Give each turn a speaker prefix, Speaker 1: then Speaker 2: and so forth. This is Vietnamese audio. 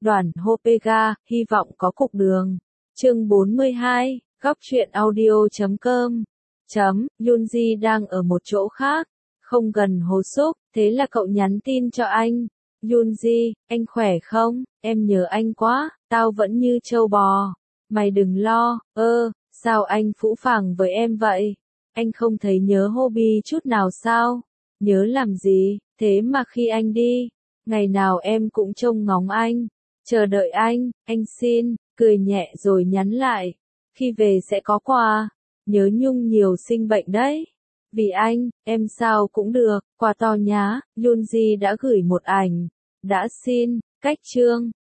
Speaker 1: Đoàn Hopega, hy vọng có cục đường. Chương 42, góc truyện audio.com. Yoonji đang ở một chỗ khác, không gần Hồ Súc, thế là cậu nhắn tin cho anh. Yoonji, anh khỏe không? Em nhớ anh quá, tao vẫn như trâu bò. Mày đừng lo, sao anh phũ phàng với em vậy? Anh không thấy nhớ Hobby chút nào sao? Nhớ làm gì, thế mà khi anh đi, ngày nào em cũng trông ngóng anh, chờ đợi anh xin, cười nhẹ rồi nhắn lại. Khi về sẽ có quà, nhớ Nhung nhiều sinh bệnh đấy. Vì anh, em sao cũng được, quà to nhá. Yoonji đã gửi một ảnh, đã xin, cách chương.